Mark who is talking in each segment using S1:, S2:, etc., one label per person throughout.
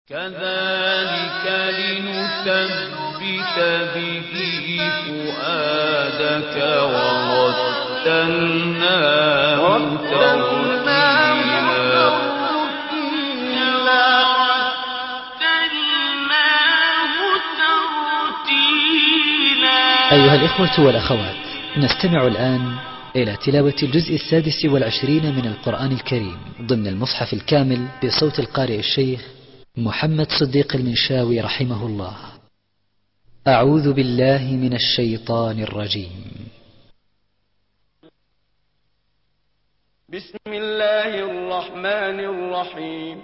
S1: كذلك لنثبت به فؤادك ورتلناه ترتيلا.
S2: أيها الإخوة والأخوات، نستمع الآن إلى تلاوة الجزء 26 من القرآن الكريم ضمن المصحف الكامل بصوت القارئ الشيخ محمد صديق المنشاوي رحمه الله. أعوذ بالله من الشيطان الرجيم.
S3: بسم الله الرحمن الرحيم.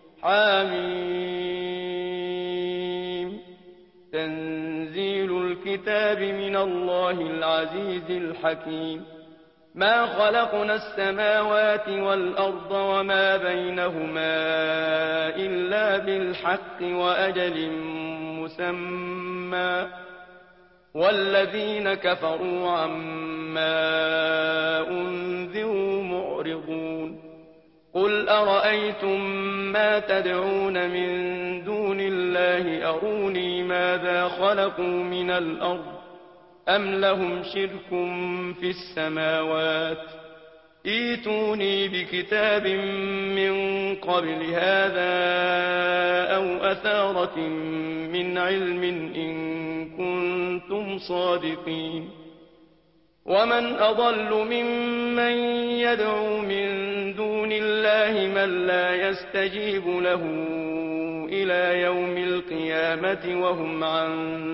S3: حميم. تنزيل الكتاب من الله العزيز الحكيم. ما خلقنا السماوات والأرض وما بينهما إلا بالحق وأجل مسمى، والذين كفروا عما أنذروا معرضون. قل أرأيتم ما تدعون من دون الله أروني ماذا خلقوا من الأرض أم لهم شرك في السماوات، ائتوني بكتاب من قبل هذا أو أثارة من علم إن كنتم صادقين. ومن أضل ممن يدعو من دون الله من لا يستجيب له إلى يوم القيامة وهم عن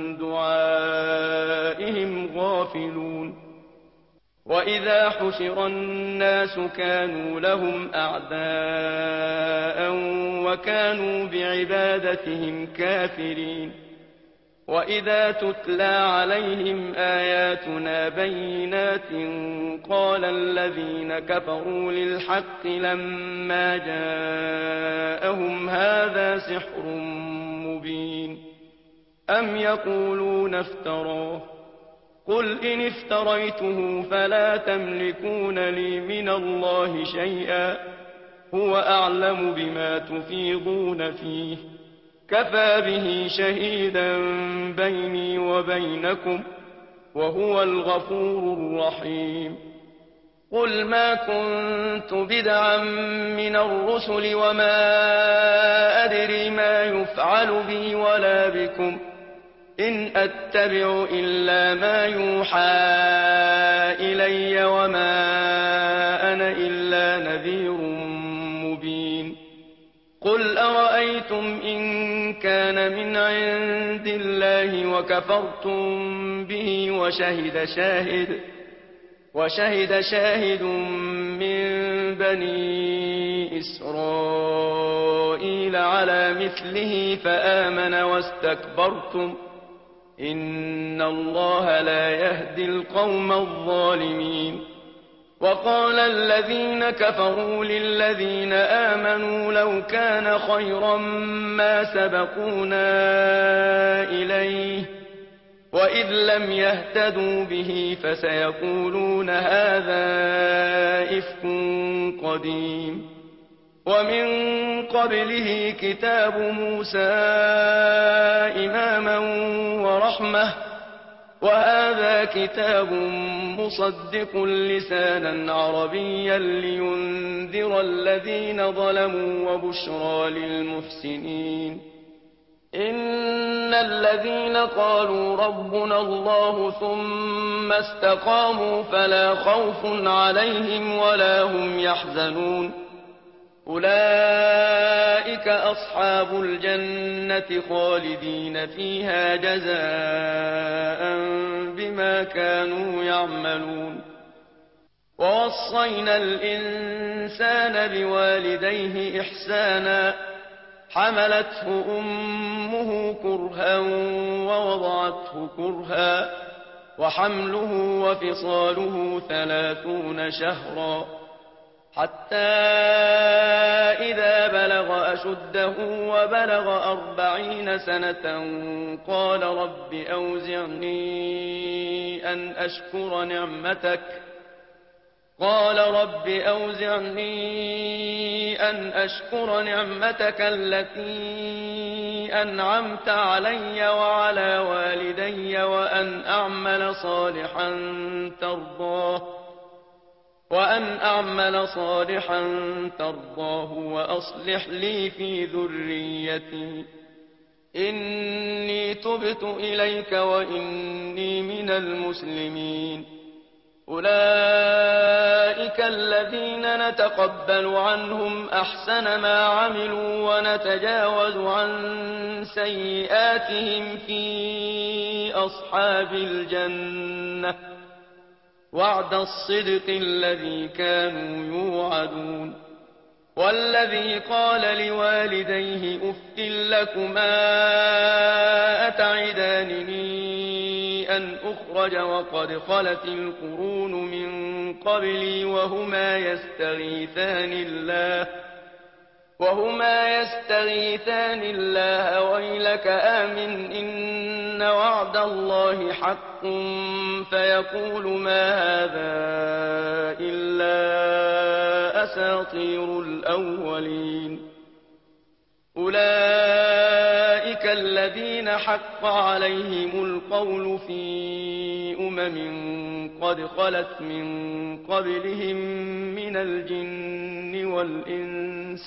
S3: دعائهم غافلون. وإذا حشر الناس كانوا لهم أعداء وكانوا بعبادتهم كافرين. وإذا تتلى عليهم آياتنا بينات قال الذين كفروا للحق لما جاءهم هذا سحر مبين أم يقولون افتراه، قل إن افتريته فلا تملكون لي من الله شيئا هو أعلم بما تفيضون فيه كفى به شهيدا بيني وبينكم وهو الغفور الرحيم. قل ما كنت بدعا من الرسل وما أدري ما يفعل بي ولا بكم إن أتبع إلا ما يوحى إلي وما أنا إلا نذير مبين. قل أرأيتم إن كان من عند الله وكفرتم به وشهد شاهد من بني إسرائيل على مثله فآمن واستكبرتم إن الله لا يهدي القوم الظالمين. وقال الذين كفروا للذين آمنوا لو كان خيرا ما سبقونا إليه وإذ لم يهتدوا به فسيقولون هذا إفك قديم. ومن قبله كتاب موسى إماما ورحمة وهذا كتاب مصدق لسانا عربيا لينذر الذين ظلموا وبشرى للمحسنين. إن الذين قالوا ربنا الله ثم استقاموا فلا خوف عليهم ولا هم يحزنون أولئك أصحاب الجنة خالدين فيها جزاء بما كانوا يعملون. ووصينا الإنسان بوالديه إحسانا حملته أمه كرها ووضعته كرها وحمله وفصاله 30 شهرا حتى إذا بلغ أشده وبلغ 40 سنة قال رب أوزعني أن أشكر نعمتك قال رب أوزعني أن أشكر نعمتك التي أنعمت علي وعلى والدي وأن أعمل صالحا ترضاه وأصلح لي في ذريتي إني تبت إليك وإني من المسلمين. أولئك الذين نتقبل عنهم أحسن ما عملوا ونتجاوز عن سيئاتهم في أصحاب الجنة وعد الصدق الذي كانوا يوعدون. والذي قال لوالديه أف لكما أتعدانني أن أخرج وقد خلت القرون من قبلي وهما يستغيثان الله ويلك آمن إن وعد الله حق فيقول ما هذا إلا أساطير الأولين. أولئك الذين حق عليهم القول في قد خلت من قبلهم من الجن والإنس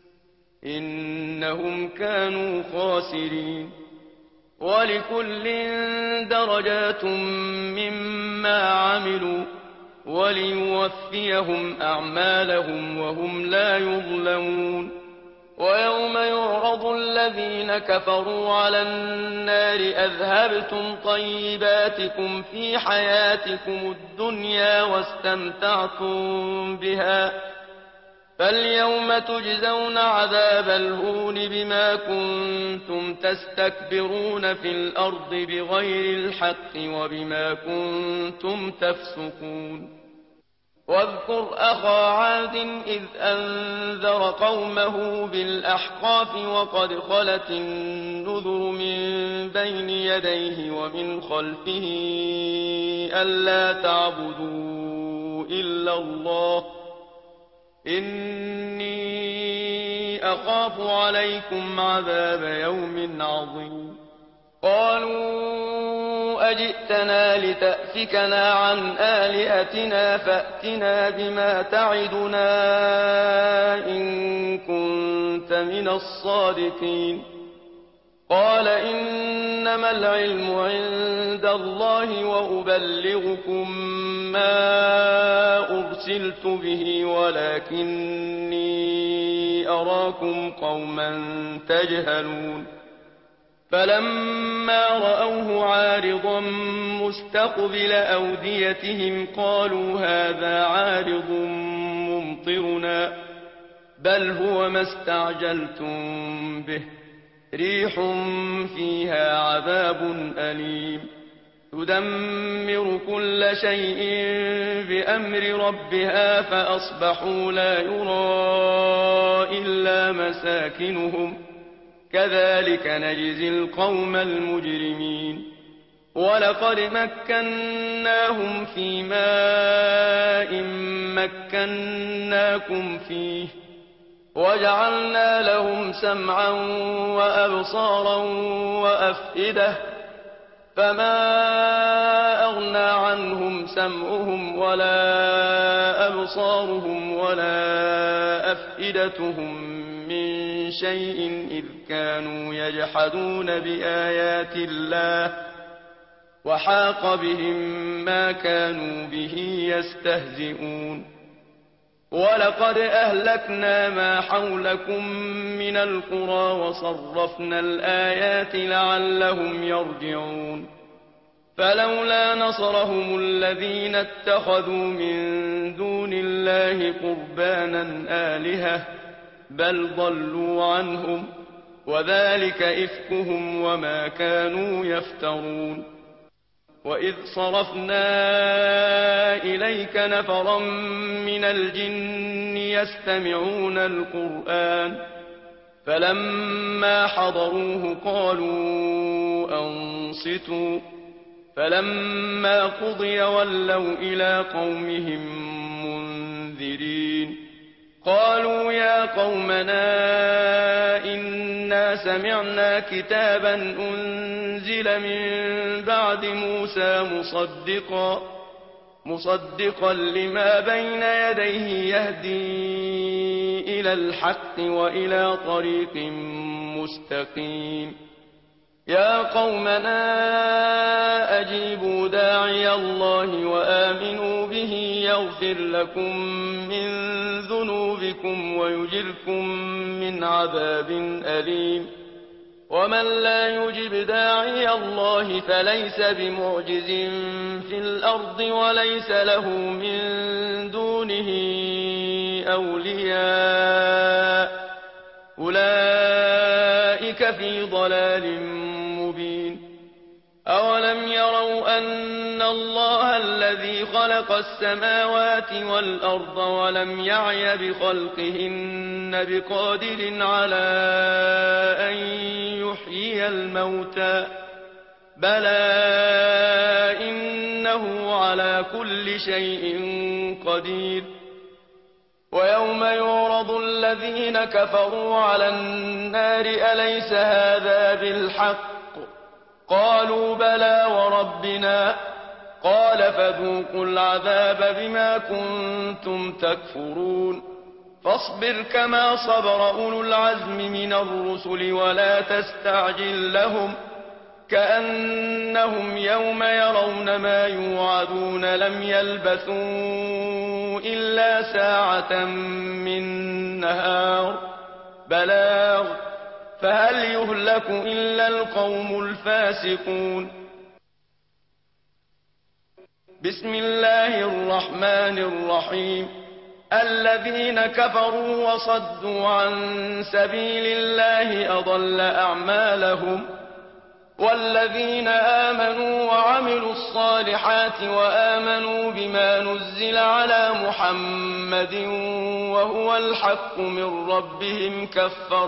S3: إنهم كانوا خاسرين. ولكل درجات مما عملوا وليوفيهم أعمالهم وهم لا يظلمون. ويوم يعرض الذين كفروا على النار أذهبتم طيباتكم في حياتكم الدنيا واستمتعتم بها فاليوم تجزون عذاب الهون بما كنتم تستكبرون في الأرض بغير الحق وبما كنتم تفسقون. واذكر أخا عاد إذ أنذر قومه بالأحقاف وقد خلت النذر من بين يديه ومن خلفه ألا تعبدوا إلا الله إني أخاف عليكم عذاب يوم عظيم. قالوا أجئتنا لتأفكنا عن آلهتنا فأتنا بما تعدنا إن كنت من الصادقين. قال إنما العلم عند الله وأبلغكم ما أرسلت به ولكني أراكم قوما تجهلون. فلما رأوه عارضا مستقبل أوديتهم قالوا هذا عارض ممطرنا بل هو ما استعجلتم به ريح فيها عذاب أليم تدمر كل شيء بأمر ربها فأصبحوا لا يرى إلا مساكنهم كذلك نجزي القوم المجرمين. ولقد مكناهم في ماء مكناكم فيه وجعلنا لهم سمعا وأبصارا وأفئدة فما أغنى عنهم سمعهم ولا أبصارهم ولا أفئدتهم من شيء إذ كانوا يجحدون بآيات الله وحاق بهم ما كانوا به يستهزئون. ولقد أهلكنا ما حولكم من القرى وصرفنا الآيات لعلهم يرجعون. فلولا نصرهم الذين اتخذوا من دون الله قربانا آلهة بل ضلوا عنهم وذلك إفكهم وما كانوا يفترون. وإذ صرفنا إليك نفرا من الجن يستمعون القرآن فلما حضروه قالوا أنصتوا فلما قضي ولوا إلى قومهم قالوا يا قومنا إنا سمعنا كتابا أنزل من بعد موسى مصدقا لما بين يديه يهدي إلى الحق وإلى طريق مستقيم يا قومنا أجيبوا داعي الله وآمنوا به يغفر لكم من ذنوبكم ويجركم من عذاب أليم ومن لا يجب داعي الله فليس بمعجز في الأرض وليس له من دونه أولياء أولئك في ضلال مبين أولم يروا أن الله الذي خلق السماوات والأرض ولم يعي بخلقهن بقادر على أن يحيي الموتى بلى إنه على كل شيء قدير ويوم يعرض الذين كفروا على النار أليس هذا بالحق قالوا بلى وربنا قال فذوقوا العذاب بما كنتم تكفرون فاصبر كما صبر أولو العزم من الرسل ولا تستعجل لهم كأنهم يوم يرون ما يوعدون لم يلبثوا إلا ساعة من نهار بلاغ فهل يهلك إلا القوم الفاسقون بسم الله الرحمن الرحيم الذين كفروا وصدوا عن سبيل الله أضل أعمالهم والذين آمنوا وعملوا الصالحات وآمنوا بما نزل على محمد وهو الحق من ربهم كفر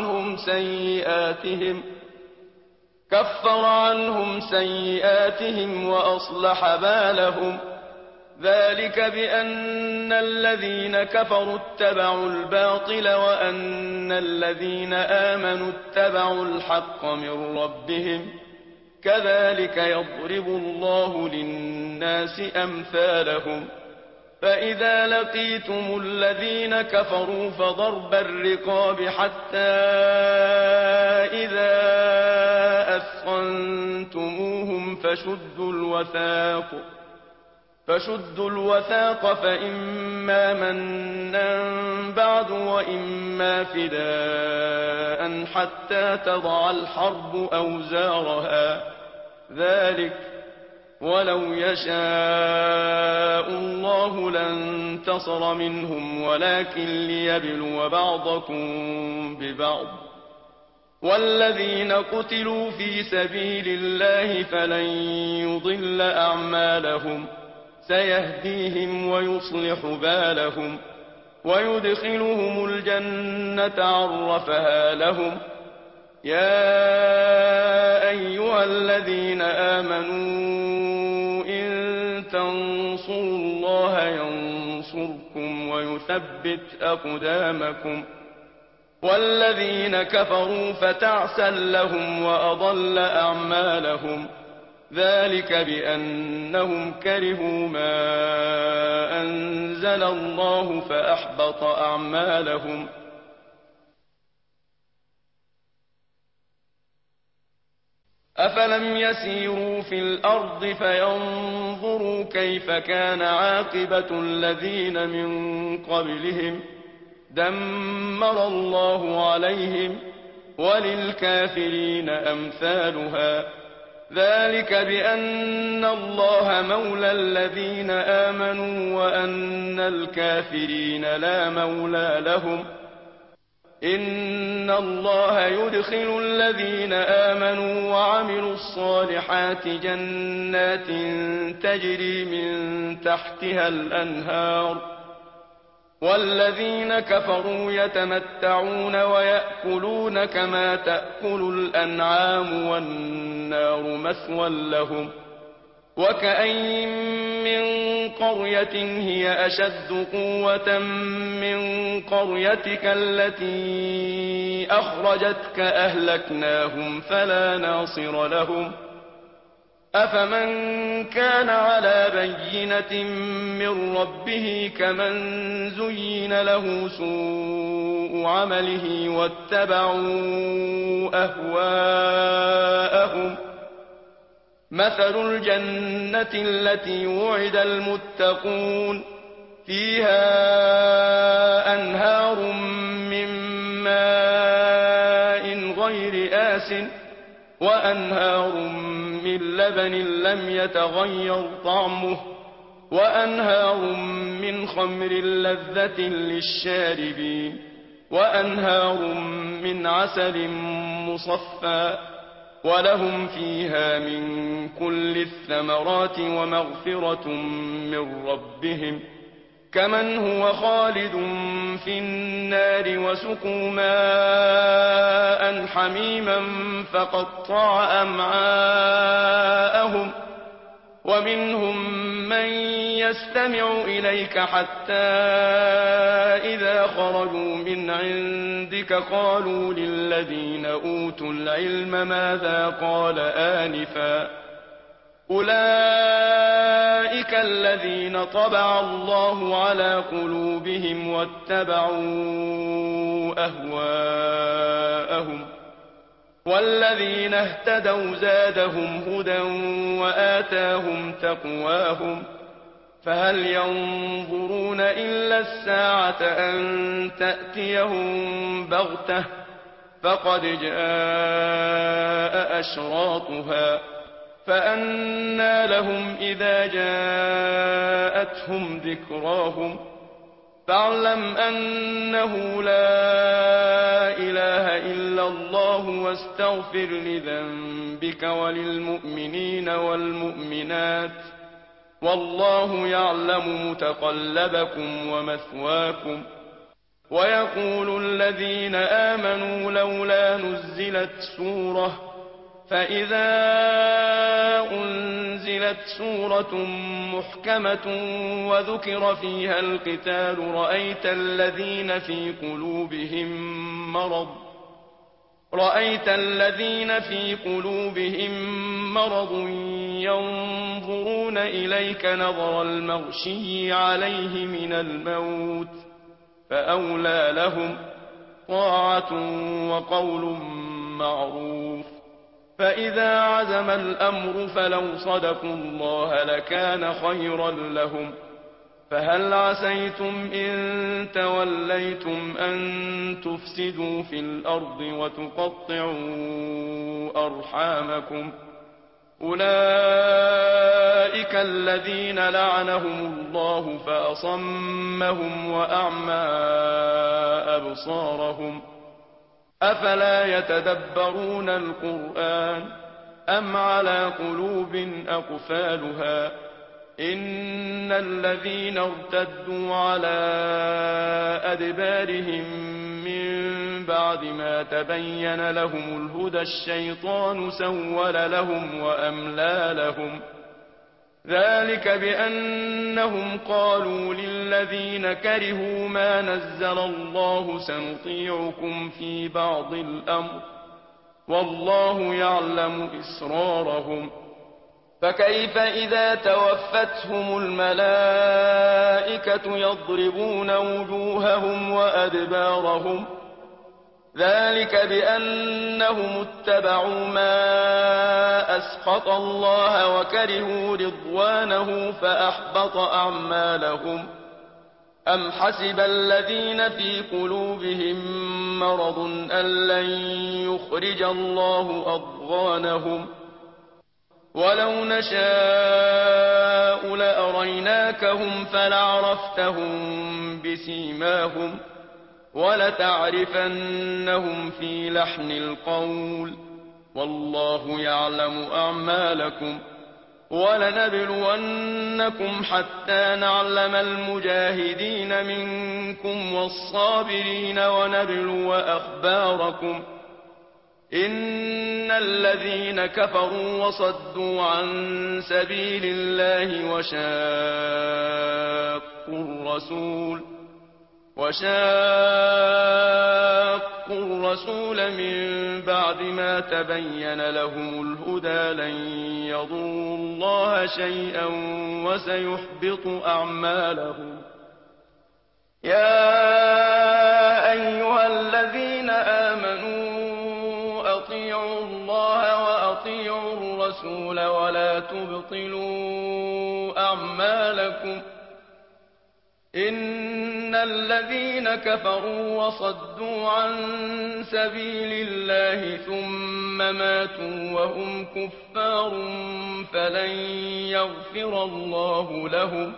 S3: عنهم سيئاتهم وأصلح بالهم ذلك بأن الذين كفروا اتبعوا الباطل وأن الذين آمنوا اتبعوا الحق من ربهم كذلك يضرب الله للناس أمثالهم فإذا لقيتم الذين كفروا فضرب الرقاب حتى إذا أثخنتموهم فشدوا الوثاق فإما منا بعد وإما فداء حتى تضع الحرب أوزارها ذلك ولو يشاء الله لانتصر منهم ولكن ليبلو بعضكم ببعض والذين قتلوا في سبيل الله فلن يضل أعمالهم سيهديهم ويصلح بالهم ويدخلهم الجنة عرفها لهم يا أيها الذين آمنوا إن تنصروا الله ينصركم ويثبت أقدامكم والذين كفروا فتعسا لهم وأضل أعمالهم ذلك بأنهم كرهوا ما أنزل الله فأحبط أعمالهم أفلم يسيروا في الأرض فينظروا كيف كان عاقبة الذين من قبلهم دمر الله عليهم وللكافرين أمثالها ذلك بأن الله مولى الذين آمنوا وأن الكافرين لا مولى لهم إن الله يدخل الذين آمنوا وعملوا الصالحات جنات تجري من تحتها الأنهار والذين كفروا يتمتعون ويأكلون كما تأكل الأنعام والنار مثوى لهم وكأين من قرية هي أشد قوة من قريتك التي أخرجتك أهلكناهم فلا ناصر لهم أفمن كان على بينة من ربه كمن زين له سوء عمله واتبعوا أهواءهم مثل الجنة التي وعد المتقون فيها أنهار من ماء غير آسٍ وأنهار من لبن لم يتغير طعمه وأنهار من خمر لذة للشاربين وأنهار من عسل مصفى ولهم فيها من كل الثمرات ومغفرة من ربهم كمن هو خالد في النار وسقوا ماء حميما فقطع أمعاءهم ومنهم من يستمع إليك حتى إذا خرجوا من عندك قالوا للذين أوتوا العلم ماذا قال آنفا أولئك الذين طبع الله على قلوبهم واتبعوا أهواءهم والذين اهتدوا زادهم هدى وآتاهم تقواهم فهل ينظرون إلا الساعة أن تأتيهم بغتة فقد جاء أشراطها فأنى لهم إذا جاءتهم ذكراهم فاعلم أنه لا إله إلا الله واستغفر لذنبك وللمؤمنين والمؤمنات والله يعلم متقلبكم ومثواكم ويقول الذين آمنوا لولا نزلت سورة فإذا أنزلت سورة محكمة وذكر فيها القتال رأيت الذين في قلوبهم مرض ينظرون إليك نظر المغشي عليه من الموت فأولى لهم طاعة وقول معروف فإذا عزم الأمر فلو صدقوا الله لكان خيرا لهم فهل عسيتم إن توليتم أن تفسدوا في الأرض وتقطعوا أرحامكم أولئك الذين لعنهم الله فأصمهم وأعمى أبصارهم أفلا يتدبرون القرآن أم على قلوب أقفالها إن الذين ارتدوا على أدبارهم من بعد ما تبين لهم الهدى الشيطان سول لهم وأملى لهم ذلك بأنهم قالوا للذين كرهوا ما نزل الله سنطيعكم في بعض الأمر والله يعلم إسرارهم فكيف إذا توفتهم الملائكة يضربون وجوههم وأدبارهم ذلك بأنهم اتبعوا ما أسخط الله وكرهوا رضوانه فأحبط أعمالهم أم حسب الذين في قلوبهم مرض أن لن يخرج الله أضغانهم ولو نشاء لأريناكهم فلعرفتهم بسيماهم ولتعرفنهم في لحن القول والله يعلم أعمالكم ولنبلونكم حتى نعلم المجاهدين منكم والصابرين ونبلو أخباركم إن الذين كفروا وصدوا عن سبيل الله وشاقوا الرسول من بعد ما تبين لهم الهدى لن يضروا الله شيئا وسيحبط أعمالهم. يا أيها الذين آمنوا أطيعوا الله وأطيعوا الرسول ولا تبطلوا أعمالكم. إن الذين كفروا وصدوا عن سبيل الله ثم ماتوا وهم كفار فلن يغفر الله لهم.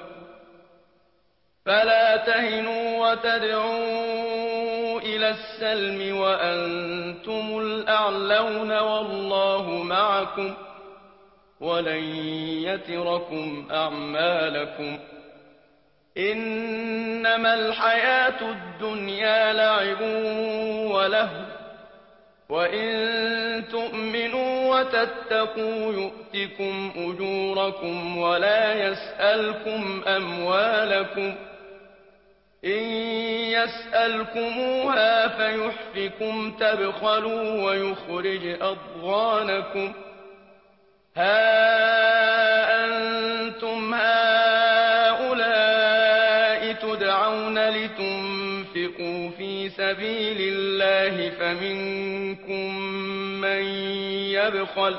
S3: فلا تهنوا وتدعوا إلى السلم وأنتم الأعلون والله معكم ولن يتركم أعمالكم. إنما الحياة الدنيا لعب ولهو وإن تؤمنوا وتتقوا يؤتكم أجوركم ولا يسألكم أموالكم. إن يسألكموها فيحفكم تبخلوا ويخرج أضغانكم. ها أنتم هؤلاء تدعون لتنفقوا في سبيل الله فمنكم من يبخل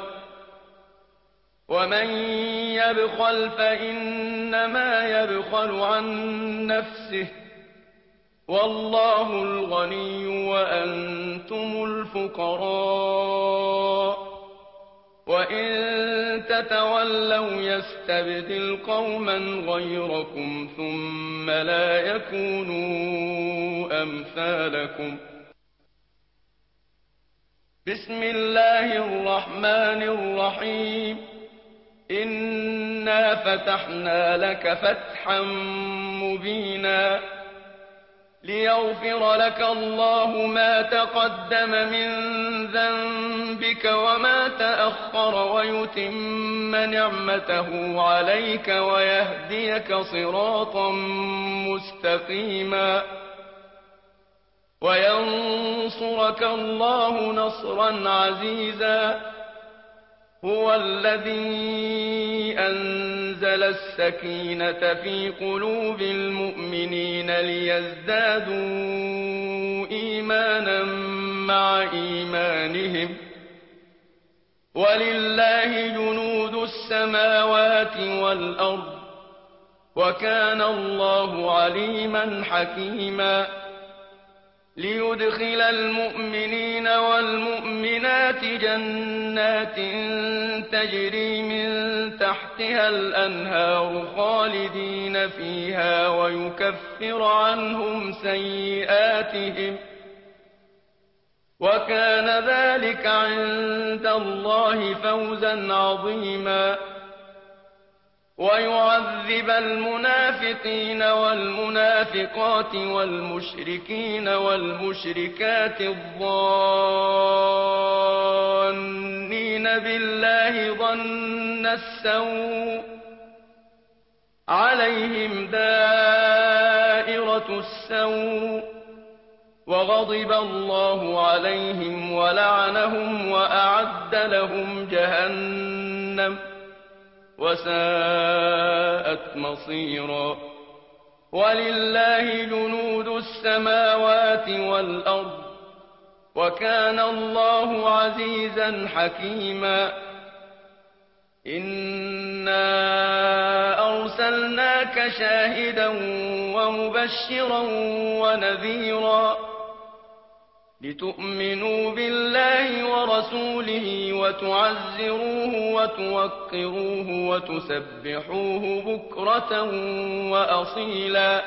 S3: ومن يبخل فإنما يبخل عن نفسه والله الغني وأنتم الفقراء. وإن تتولوا يستبدل قوما غيركم ثم لا يكونوا أمثالكم. بسم الله الرحمن الرحيم. إنا فتحنا لك فتحا مبينا ليغفر لك الله ما تقدم من ذنبك وما تأخر ويتم نعمته عليك ويهديك صراطا مستقيما وينصرك الله نصرا عزيزا. هو الذي أنزل السكينة في قلوب المؤمنين ليزدادوا إيمانا مع إيمانهم ولله جنود السماوات والأرض وكان الله عليما حكيما. ليدخل المؤمنين والمؤمنات جنات تجري من تحتها الأنهار خالدين فيها ويكفر عنهم سيئاتهم وكان ذلك عند الله فوزا عظيما. ويعذب المنافقين والمنافقات والمشركين والمشركات الظانين بالله ظن السوء عليهم دائرة السوء وغضب الله عليهم ولعنهم وأعد لهم جهنم وساءت مصيرا. ولله جنود السماوات والأرض وكان الله عزيزا حكيما. إنا أرسلناك شاهدا ومبشرا ونذيرا لتؤمنوا بالله ورسوله وتعزروه وتوقروه وتسبحوه بكرة وأصيلا.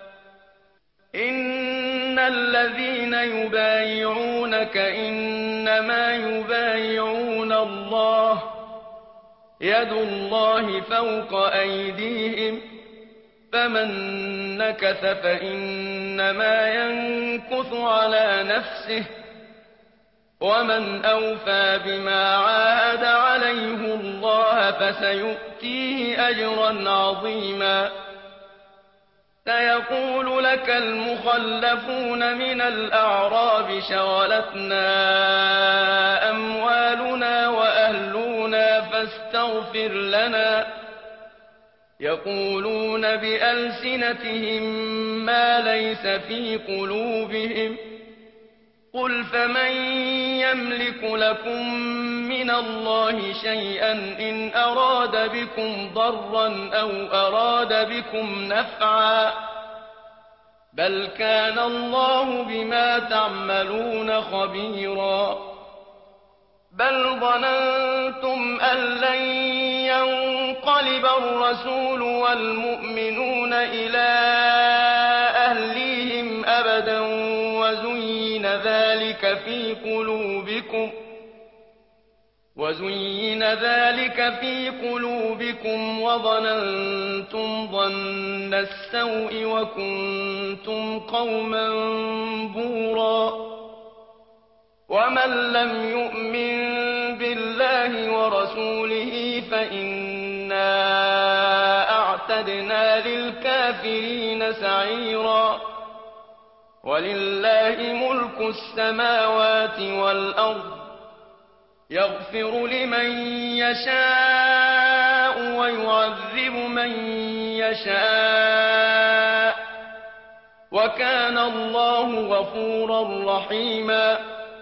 S3: إن الذين يبايعونك إنما يبايعون الله يد الله فوق أيديهم فمن نكث فإنما ينكث على نفسه ومن أوفى بما عاهد عليه الله فسيؤتيه أجرا عظيما سيقول لك المخلفون من الأعراب شغلتنا أموالنا وأهلنا فاستغفر لنا يقولون بألسنتهم ما ليس في قلوبهم قل فمن يملك لكم من الله شيئا إن أراد بكم ضرا أو أراد بكم نفعا بل كان الله بما تعملون خبيرا بل ظننتم أن لن ينقلب الرسول والمؤمنون إلى أهليهم أبدا وزين ذلك في قلوبكم وظننتم ظن السوء وكنتم قوما بورا ومن لم يؤمن بالله ورسوله فإنا أعتدنا للكافرين سعيرا ولله ملك السماوات والأرض يغفر لمن يشاء ويعذب من يشاء وكان الله غفورا رحيما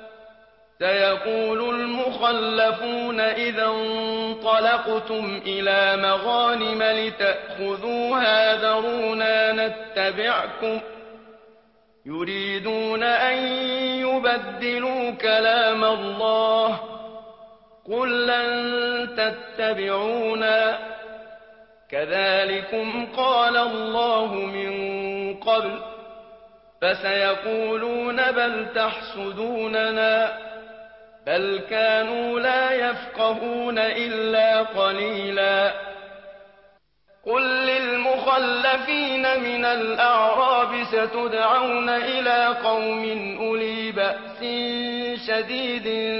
S3: سيقول المخلفون إذا انطلقتم إلى مغانم لتأخذوها ذرونا نتبعكم يريدون أن يبدلوا كلام الله قل لن تتبعونا كذلكم قال الله من قبل فسيقولون بل تحسدوننا بل كانوا لا يفقهون إلا قليلا قل للمخلفين من الأعراب ستدعون إلى قوم أولي بأس شديد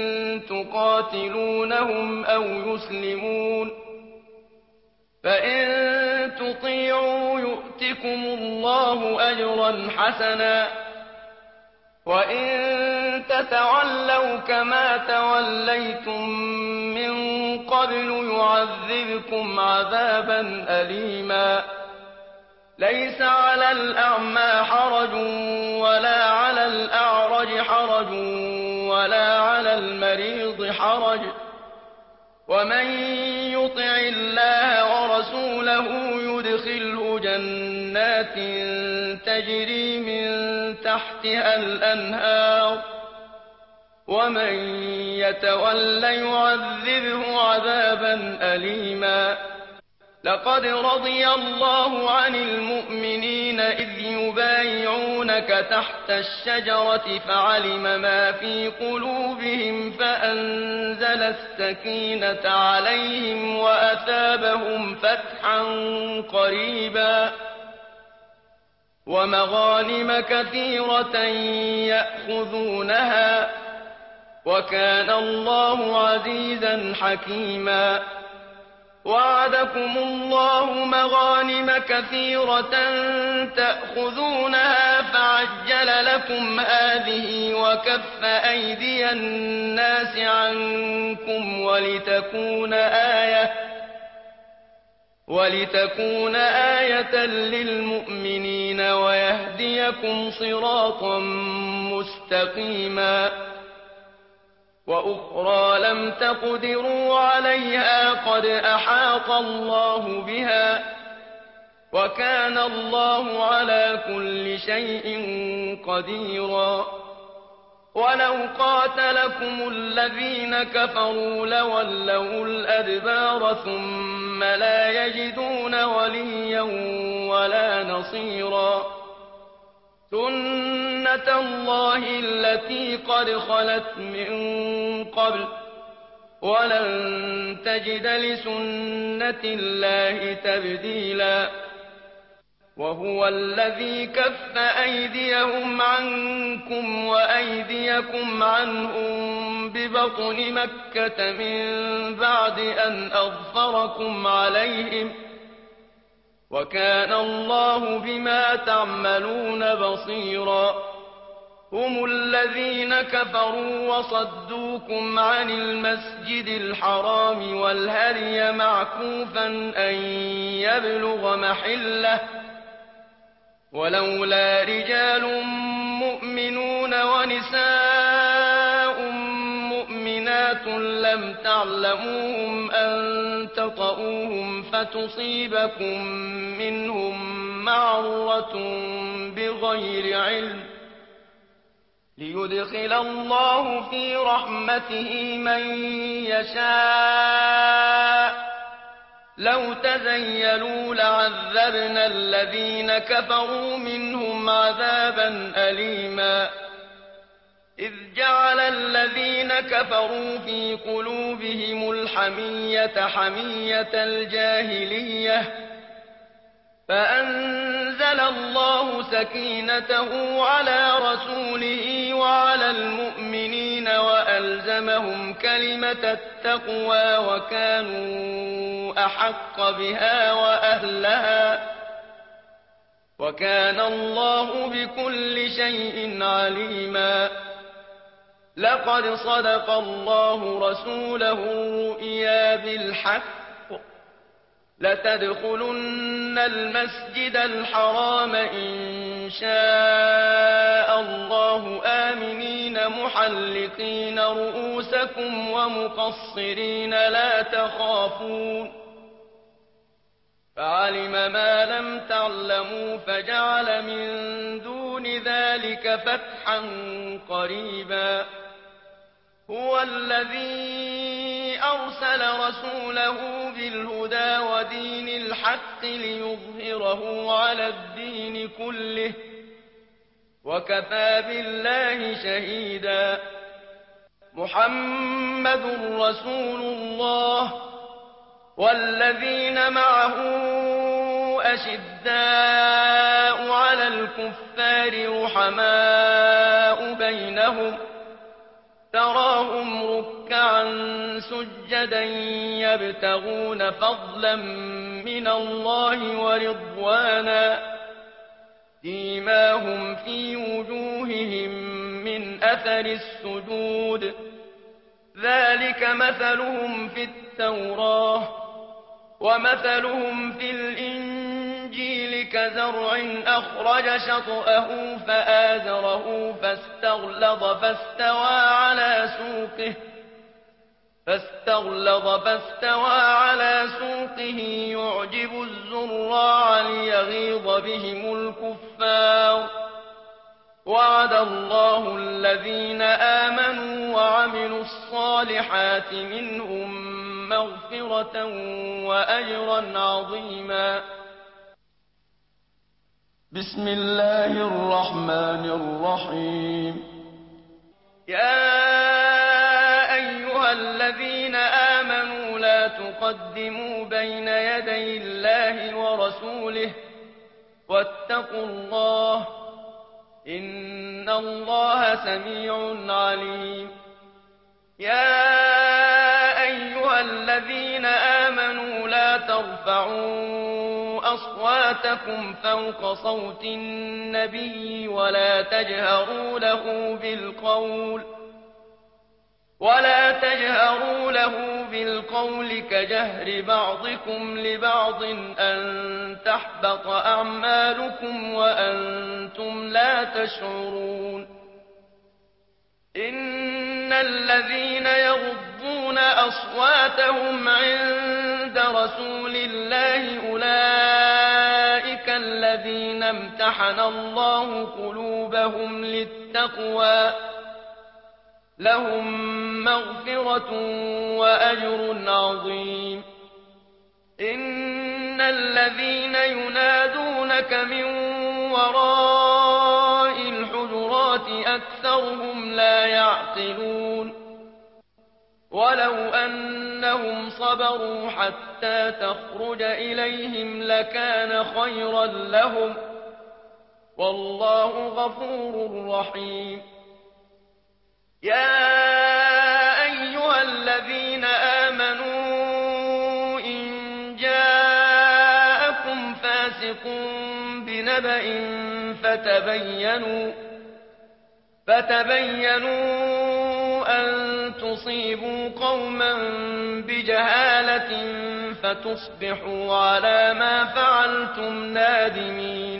S3: تقاتلونهم أو يسلمون فإن تطيعوا يؤتكم الله أجرا حسنا وإن تتولوا كما توليتم من قبل يعذبكم عذابا أليما ليس على الأعمى حرج ولا على الأعرج حرج ولا على المريض حرج ومن يطع الله ورسوله يدخله جنات تجري من تحتها الأنهار ومن يتول يعذبه عذابا أليما لقد رضي الله عن المؤمنين إذ يبايعونك تحت الشجرة فعلم ما في قلوبهم فأنزل السكينة عليهم وأثابهم فتحا قريبا ومغانم كثيرة يأخذونها وكان الله عزيزا حكيما وعدكم الله مغانم كثيرة تأخذونها فعجل لكم هذه وكف أيدي الناس عنكم ولتكون آية للمؤمنين ويهديكم صراطا مستقيما وأخرى لم تقدروا عليها قد أحاط الله بها وكان الله على كل شيء قديرا ولو قاتلكم الذين كفروا لولوا الأدبار ثم لا يجدون وليا ولا نصيرا سنة الله التي قد خلت من قبل ولن تجد لسنة الله تبديلا وهو الذي كف أيديهم عنكم وأيديكم عنهم ببطن مكة من بعد أن أظفركم عليهم وكان الله بما تعملون بصيرا هم الذين كفروا وصدوكم عن المسجد الحرام والهدي معكوفا أن يبلغ محله ولولا رجال مؤمنون ونساء مؤمنات لم تعلموهم أن تطؤوهم فتصيبكم منهم معرة بغير علم ليدخل الله في رحمته من يشاء لو تزيلوا لعذبنا الذين كفروا منهم عذابا أليما إذ جعل الذين كفروا في قلوبهم الحمية حمية الجاهلية فأنزل الله سكينته على رسوله وعلى المؤمنين وألزمهم كلمة التقوى وكانوا أحق بها وأهلها وكان الله بكل شيء عليما لقد صدق الله رسوله الرؤيا بالحق لتدخلن المسجد الحرام إن شاء الله آمنين محلقين رؤوسكم ومقصرين لا تخافون فعلم ما لم تعلموا فجعل من دون ذلك فتحا قريبا هو الذي أرسل رسوله بالهدى ودين الحق ليظهره على الدين كله وكفى بالله شهيدا محمد رسول الله والذين معه أشداء على الكفار رحماء بينهم تراهم ركعا سجدا يبتغون فضلا من الله ورضوانا سيماهم في وجوههم من أثر السجود ذلك مثلهم في التوراة ومثلهم في الإنجيل كزرع أخرج شطأه فآزره فاستغلظ فاستوى على سوقه يعجب الزراع ليغيظ بهم الكفار وعد الله الذين آمنوا وعملوا الصالحات منهم مغفرة وأجرا عظيما بسم الله الرحمن الرحيم يا أيها الذين آمنوا لا تقدموا بين يدي الله ورسوله واتقوا الله إن الله سميع عليم يا أيها الذين آمنوا لا ترفعوا أصواتكم فوق صوت النبي ولا تجهروا له بالقول كجهر بعضكم لبعض أن تحبط أعمالكم وأنتم لا تشعرون إن الذين يغضون أصواتهم عند رسول الله أولئك الذين امتحن الله قلوبهم للتقوى لهم مغفرة وأجر عظيم إن الذين ينادونك من وراء الحجرات أكثرهم لا يعقلون ولو أنهم صبروا حتى تخرج إليهم لكان خيرا لهم والله غفور رحيم يا أيها الذين آمنوا إن جاءكم فاسق بنبأ فتبينوا أن تصيبوا قوما بجهالة فتصبحوا على ما فعلتم نادمين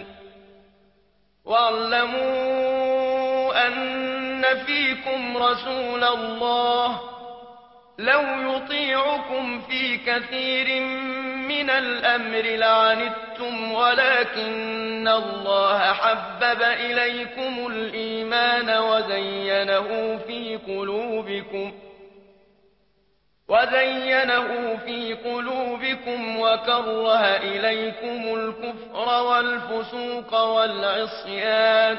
S3: واعلموا أن فيكم رسول الله لو يطيعكم في كثير من الأمر لعنتم ولكن الله حبب إليكم الإيمان وزينه في قلوبكم وكره إليكم الكفر والفسوق والعصيان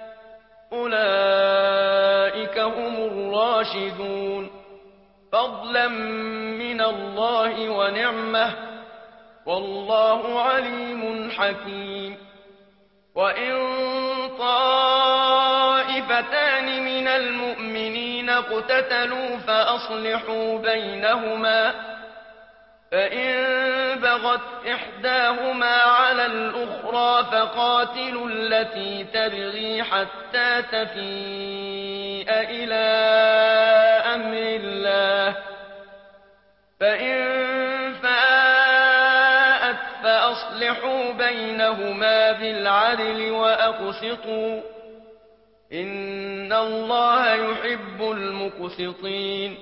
S3: أولئك هم الراشدون فضلا من الله ونعمه والله عليم حكيم وإن طائفتان من المؤمنين اقتتلوا فأصلحوا بينهما فإن بغت إحداهما على الأخرى فقاتلوا التي تبغي حتى تفيء إلى أمر الله فإن فاءت فأصلحوا بينهما بالعدل وأقسطوا إن الله يحب المقسطين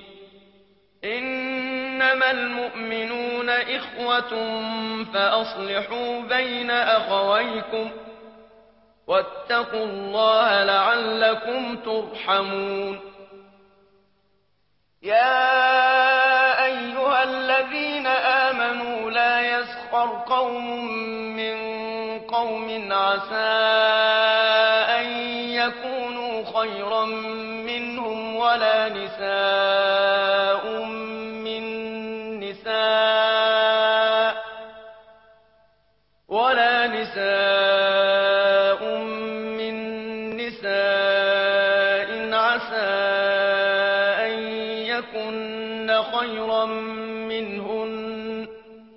S3: إنما المؤمنون إخوة فأصلحوا بين أخويكم واتقوا الله لعلكم ترحمون يا أيها الذين آمنوا لا يسخر قوم من قوم عسى أن يكونوا خيرا منهم ولا نساء من نساء عسى أن يكن خيرا منهن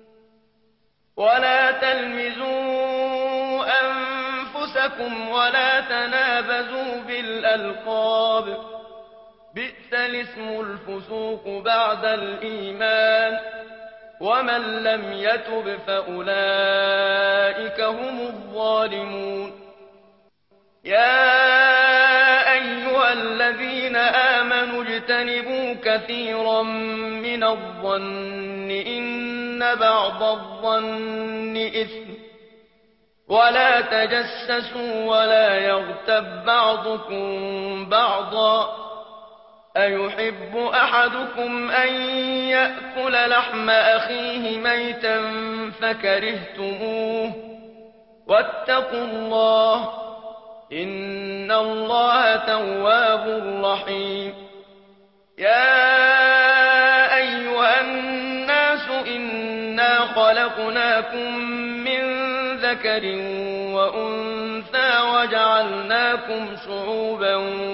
S3: ولا تلمزوا أنفسكم ولا تنابزوا بالألقاب بئس الاسم الفسوق بعد الإيمان ومن لم يتب فأولئك هم الظالمون يا أيها الذين آمنوا اجتنبوا كثيرا من الظن إن بعض الظن إثم ولا تجسسوا ولا يغتب بعضكم بعضا أيحب أحدكم أن يأكل لحم أخيه ميتا فكرهتموه واتقوا الله إن الله تواب رحيم يا أيها الناس إنا خلقناكم من ذكر وأنثى وجعلناكم شعوبا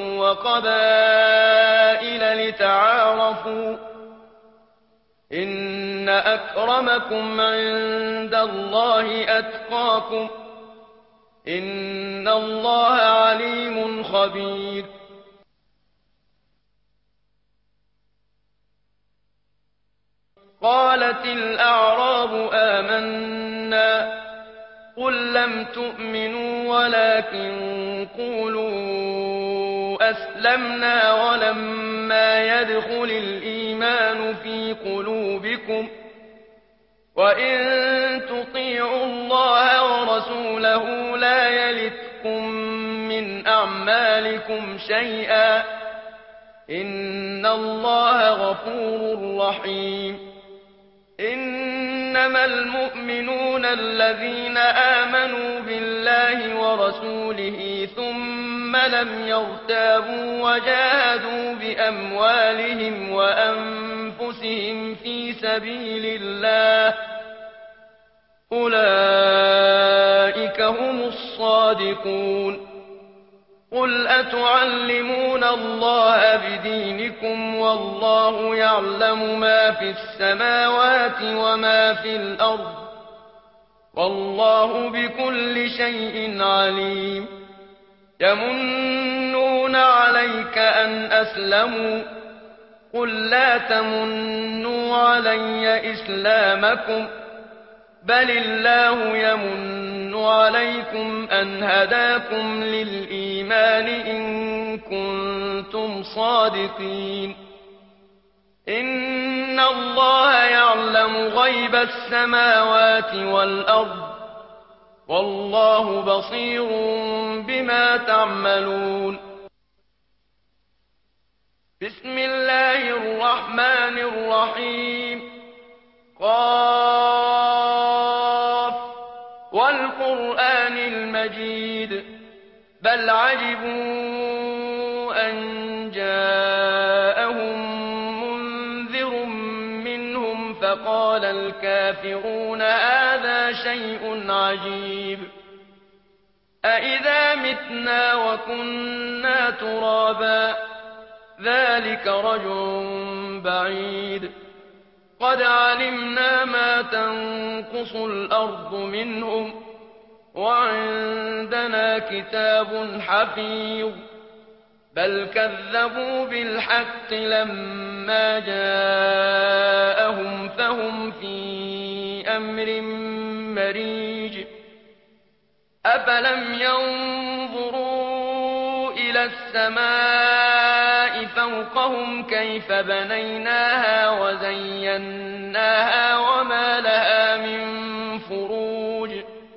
S3: وقبائل لتعارفوا إن أكرمكم عند الله أتقاكم إن الله عليم خبير قالت الأعراب آمنا قل لم تؤمنوا ولكن قولوا أسلمنا ولما يدخل الإيمان في قلوبكم وإن تطيعوا الله ورسوله لا يلتكم من أعمالكم شيئا إن الله غفور رحيم إنما المؤمنون الذين آمنوا بالله ورسوله ثم لم يرتابوا وجاهدوا بأموالهم وأنفسهم سبيل الله أولئك هم الصادقون قل أتعلمون الله بدينكم والله يعلم ما في السماوات وما في الأرض والله بكل شيء عليم يمنون عليك أن أسلموا قل لا تمنوا علي إسلامكم بل الله يمن عليكم أن هداكم للإيمان إن كنتم صادقين إن الله يعلم غيب السماوات والأرض والله بصير بما تعملون بسم الله الرحمن الرحيم قاف والقرآن المجيد بل عجبوا أن جاءهم منذر منهم فقال الكافرون هذا شيء عجيب أإذا متنا وكنا ترابا ذلك رجع بعيد قد علمنا ما تنقص الأرض منهم وعندنا كتاب حفيظ بل كذبوا بالحق لما جاءهم فهم في أمر مريج أفلم ينظروا إلى السماء فوقهم كيف بنيناها وزيناها وما لها من فروج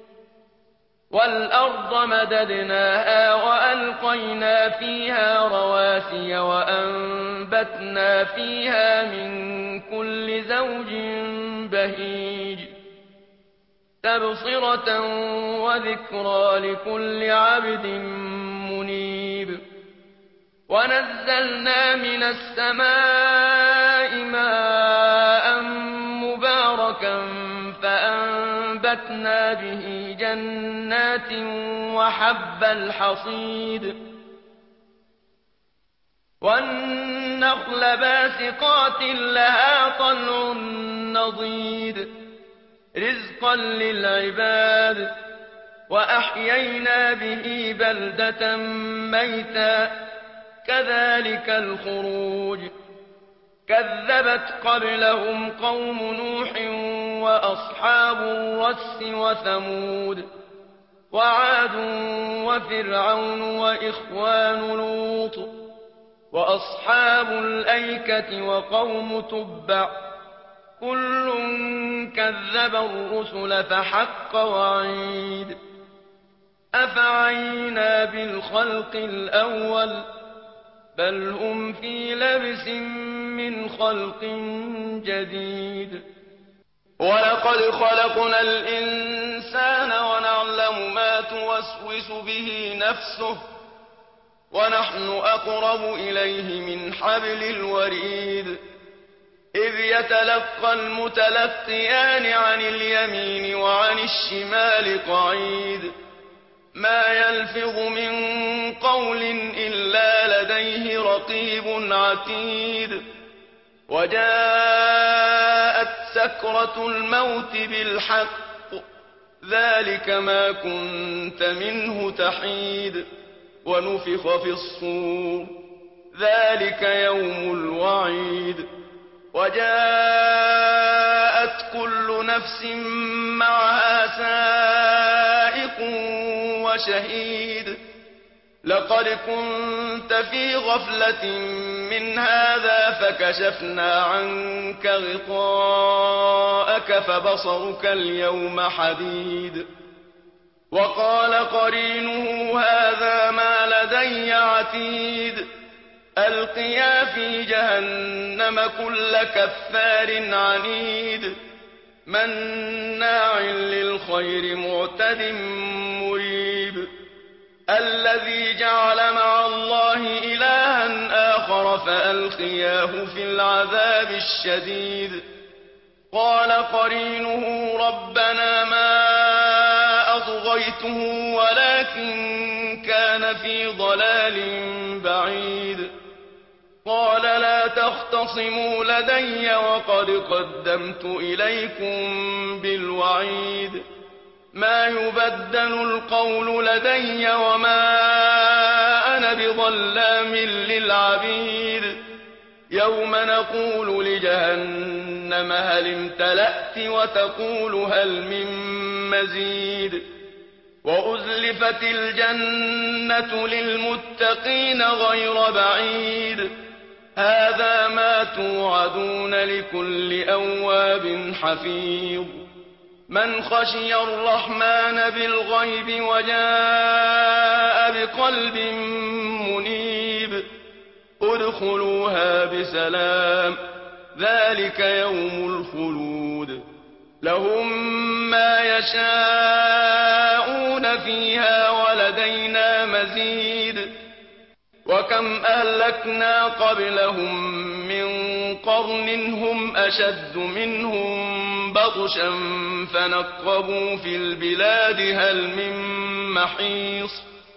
S3: والأرض مددناها وألقينا فيها رواسي وأنبتنا فيها من كل زوج بهيج تبصرة وذكرى لكل عبد منيب ونزلنا من السماء ماء مباركا فأنبتنا به جنات وحب الحصيد والنخل باسقات لها طلع نضيد رزقا للعباد وأحيينا به بلدة ميتا كذلك الخروج كذبت قبلهم قوم نوح وأصحاب الرس وثمود وعاد وفرعون وإخوان لوط وأصحاب الأيكة وقوم تبع كل كذب الرسل فحق وعيد أفعينا بالخلق الأول بل هم في لبس من خلق جديد ولقد خلقنا الإنسان ونعلم ما توسوس به نفسه ونحن أقرب إليه من حبل الوريد إذ يتلقى المتلقيان عن اليمين وعن الشمال قعيد ما يلفظ من قول إلا لديه رقيب عتيد وجاءت سكرة الموت بالحق ذلك ما كنت منه تحيد ونفخ في الصور ذلك يوم الوعيد وجاءت كل نفس معها سائق وشهيد لقد كنت في غفلة من هذا فكشفنا عنك غطاءك فبصرك اليوم حديد وقال قرينه هذا ما لدي عتيد ألقيا في جهنم كل كفار عنيد مناع للخير معتد مريب الذي جعل مع الله إلها آخر فألقياه في العذاب الشديد قال قرينه ربنا ما أطغيته ولكن كان في ضلال بعيد. قال لا تختصموا لدي وقد قدمت إليكم بالوعيد. ما يبدل القول لدي وما أنا بظلام للعبيد. يوم نقول لجهنم هل امتلأت وتقول هل من مزيد. وأزلفت الجنة للمتقين غير بعيد. هذا ما توعدون لكل أواب حفيظ. من خشي الرحمن بالغيب وجاء بقلب منيب ادخلوها بسلام ذلك يوم الخلود. لهم ما يشاءون فيها ولدينا مزيد. وكم أهلكنا قبلهم من قرن هم أشد منهم بطشا فنقبوا في البلاد هل من محيص.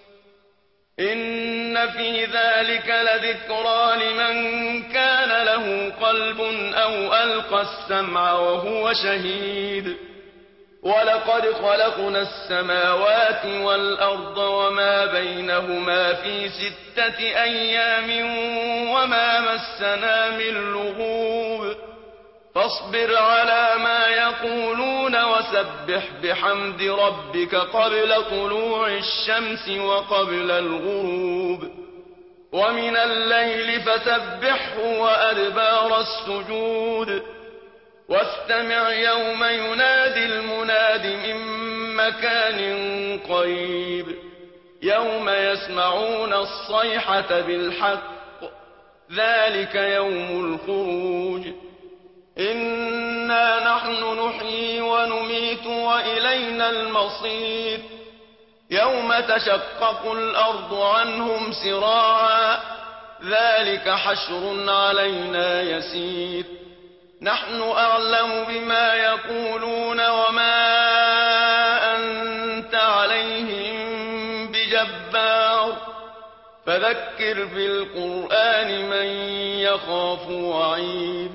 S3: إن في ذلك لذكرى لمن كان له قلب أو ألقى السمع وهو شهيد. ولقد خلقنا السماوات والأرض وما بينهما في 6 أيام وما مسنا من لغوب. فاصبر على ما يقولون وسبح بحمد ربك قبل طلوع الشمس وقبل الغروب. ومن الليل فسبحه وأدبار السجود. واستمع يوم ينادي المناد من مكان قريب. يوم يسمعون الصيحة بالحق ذلك يوم الخروج. إنا نحن نحيي ونميت وإلينا المصير. يوم تشقق الأرض عنهم سراعا ذلك حشر علينا يسير. نحن أعلم بما يقولون وما أنت عليهم بجبار. فذكر بالقرآن من يخاف وعيد.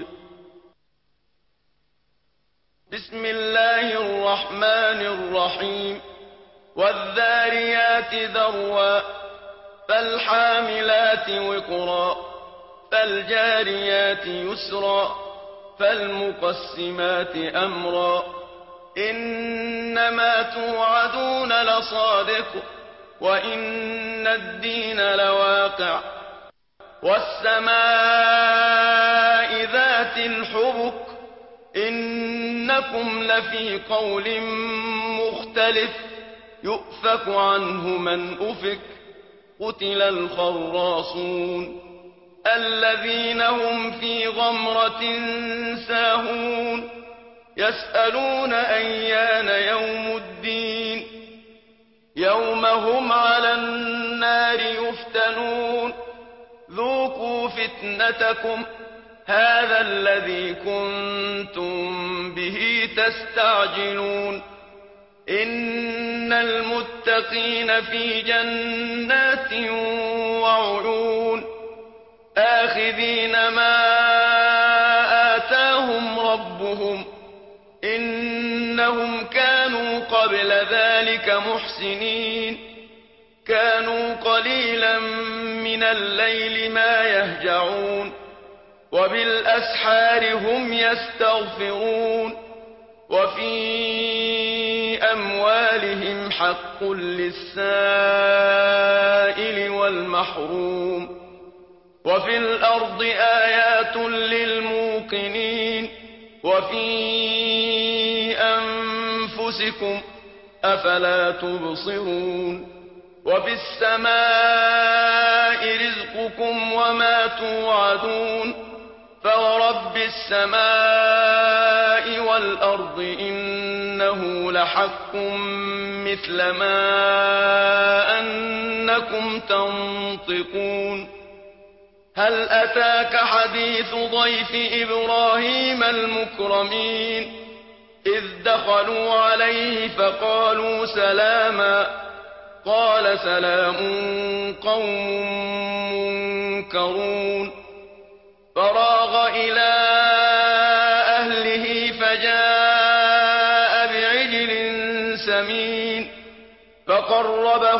S3: بسم الله الرحمن الرحيم. والذاريات ذروا فالحاملات وقرا فالجاريات يسرا فالمقسمات أمرا. إنما توعدون لصادق وإن الدين لواقع. والسماء ذات الحبك إنكم لفي قول مختلف. يؤفك عنه من أفك. قتل الخراصون الذين هم في غمرة ساهون. يسألون أيان يوم الدين. يوم هم على النار يفتنون. ذوقوا فتنتكم هذا الذي كنتم به تستعجلون. إن المتقين في جنات وعيون آخذين ما آتاهم ربهم إنهم كانوا قبل ذلك محسنين. كانوا قليلا من الليل ما يهجعون وبالأسحار هم يستغفرون. وفي أموالهم حق للسائل والمحروم. وفي الأرض آيات للموقنين. وفي أنفسكم أفلا تبصرون. وفي السماء رزقكم وما توعدون. فورب السماء والأرض إنه لحق مثل ما أنكم تنطقون. هل أتاك حديث ضيف إبراهيم المكرمين إذ دخلوا عليه فقالوا سلاما قال سلام قوم منكرون فراغ إلى أهله فجاء بعجل سمين فقربه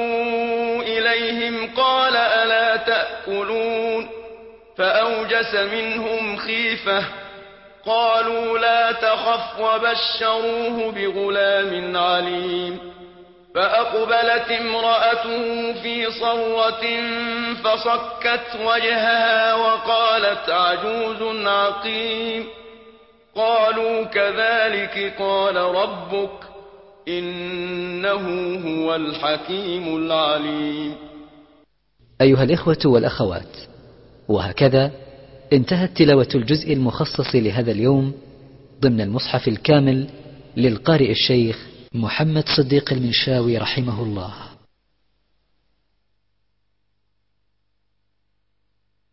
S3: إليهم قال ألا تأكلون فأوجس منهم خيفة قالوا لا تخف وبشروه بغلام عليم فأقبلت امرأته في صرة فصكت وجهها وقالت عجوز عقيم قالوا كذلك قال ربك إنه هو الحكيم العليم.
S2: أيها الإخوة والأخوات، وهكذا انتهت تلاوة الجزء المخصص لهذا اليوم ضمن المصحف الكامل للقارئ الشيخ محمد صديق المنشاوي رحمه الله.